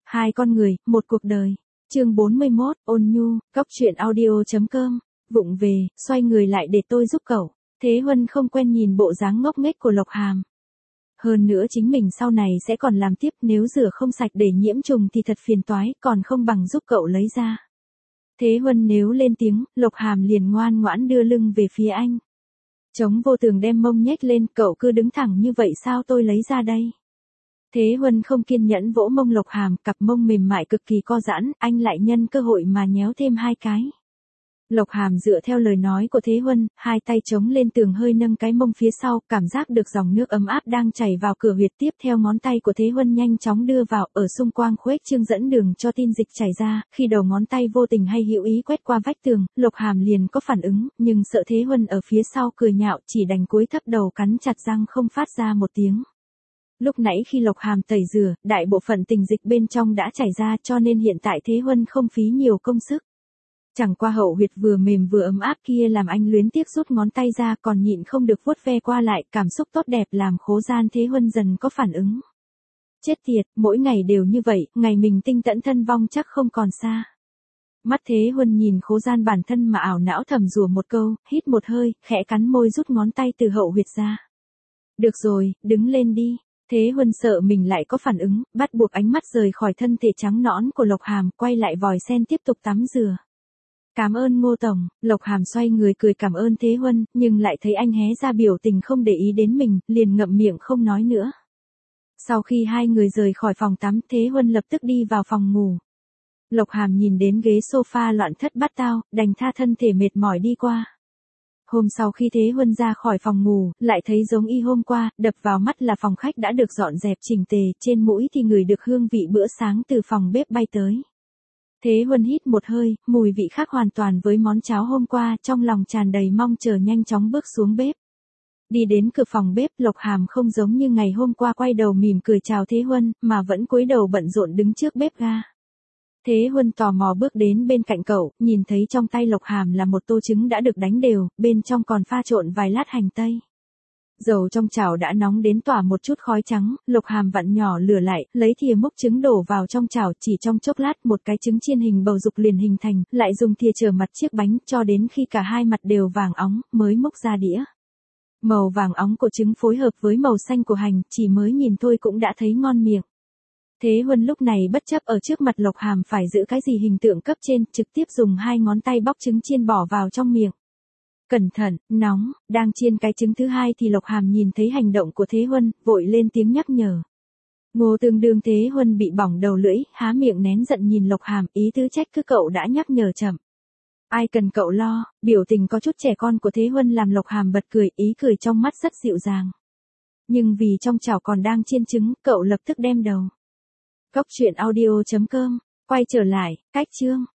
Hai con người, một cuộc đời. Chương 41, ôn nhu, cóc truyện audio.com. Vụng về, xoay người lại để tôi giúp cậu. Thế Huân không quen nhìn bộ dáng ngốc nghếch của Lộc Hàm. Hơn nữa chính mình sau này sẽ còn làm tiếp, nếu rửa không sạch để nhiễm trùng thì thật phiền toái, còn không bằng giúp cậu lấy ra. Thế Huân nếu lên tiếng, Lộc Hàm liền ngoan ngoãn đưa lưng về phía anh. Chống vô tường đem mông nhếch lên, cậu cứ đứng thẳng như vậy sao tôi lấy ra đây. Thế Huân không kiên nhẫn vỗ mông Lộc Hàm, cặp mông mềm mại cực kỳ co giãn, anh lại nhân cơ hội mà nhéo thêm hai cái. Lộc Hàm dựa theo lời nói của Thế Huân, hai tay chống lên tường hơi nâng cái mông phía sau, cảm giác được dòng nước ấm áp đang chảy vào cửa huyệt, tiếp theo ngón tay của Thế Huân nhanh chóng đưa vào, ở xung quanh khuếch trương dẫn đường cho tin dịch chảy ra, khi đầu ngón tay vô tình hay hữu ý quét qua vách tường, Lộc Hàm liền có phản ứng, nhưng sợ Thế Huân ở phía sau cười nhạo, chỉ đành cúi thấp đầu cắn chặt răng không phát ra một tiếng. Lúc nãy khi Lộc Hàm tẩy rửa, đại bộ phận tình dịch bên trong đã chảy ra, cho nên hiện tại Thế Huân không phí nhiều công sức. Chẳng qua hậu huyệt vừa mềm vừa ấm áp kia làm anh luyến tiếc rút ngón tay ra, còn nhịn không được vuốt ve qua lại, cảm xúc tốt đẹp làm khố gian Thế Huân dần có phản ứng. Chết tiệt, mỗi ngày đều như vậy, ngày mình tinh tẫn thân vong chắc không còn xa. Mắt Thế Huân nhìn khố gian bản thân mà ảo não thầm rủa một câu, hít một hơi, khẽ cắn môi rút ngón tay từ hậu huyệt ra. Được rồi, đứng lên đi. Thế Huân sợ mình lại có phản ứng, bắt buộc ánh mắt rời khỏi thân thể trắng nõn của Lộc Hàm, quay lại vòi sen tiếp tục tắm rửa. Cảm ơn Ngô Tổng, Lộc Hàm xoay người cười cảm ơn Thế Huân, nhưng lại thấy anh hé ra biểu tình không để ý đến mình, liền ngậm miệng không nói nữa. Sau khi hai người rời khỏi phòng tắm, Thế Huân lập tức đi vào phòng ngủ. Lộc Hàm nhìn đến ghế sofa loạn thất bát tao, đành tha thân thể mệt mỏi đi qua. Hôm sau khi Thế Huân ra khỏi phòng ngủ, lại thấy giống y hôm qua, đập vào mắt là phòng khách đã được dọn dẹp chỉnh tề, trên mũi thì ngửi được hương vị bữa sáng từ phòng bếp bay tới. Thế Huân hít một hơi, mùi vị khác hoàn toàn với món cháo hôm qua, trong lòng tràn đầy mong chờ nhanh chóng bước xuống bếp. Đi đến cửa phòng bếp, Lộc Hàm không giống như ngày hôm qua quay đầu mỉm cười chào Thế Huân, mà vẫn cúi đầu bận rộn đứng trước bếp ga. Thế Huân tò mò bước đến bên cạnh cậu, nhìn thấy trong tay Lộc Hàm là một tô trứng đã được đánh đều, bên trong còn pha trộn vài lát hành tây. Dầu trong chảo đã nóng đến tỏa một chút khói trắng, Lộc Hàm vặn nhỏ lửa lại, lấy thìa múc trứng đổ vào trong chảo, chỉ trong chốc lát một cái trứng chiên hình bầu dục liền hình thành, lại dùng thìa chở mặt chiếc bánh cho đến khi cả hai mặt đều vàng óng, mới múc ra đĩa. Màu vàng óng của trứng phối hợp với màu xanh của hành, chỉ mới nhìn thôi cũng đã thấy ngon miệng. Thế Huân lúc này bất chấp ở trước mặt Lộc Hàm phải giữ cái gì hình tượng cấp trên, trực tiếp dùng hai ngón tay bóc trứng chiên bỏ vào trong miệng. Cẩn thận, nóng, đang chiên cái trứng thứ hai thì Lộc Hàm nhìn thấy hành động của Thế Huân, vội lên tiếng nhắc nhở. Ngô tương đương Thế Huân bị bỏng đầu lưỡi, há miệng nén giận nhìn Lộc Hàm, ý tứ trách cứ cậu đã nhắc nhở chậm. Ai cần cậu lo, biểu tình có chút trẻ con của Thế Huân làm Lộc Hàm bật cười, ý cười trong mắt rất dịu dàng. Nhưng vì trong chảo còn đang chiên trứng, cậu lập tức đem đầu. Cóc truyện audio.com, quay trở lại, cách chương.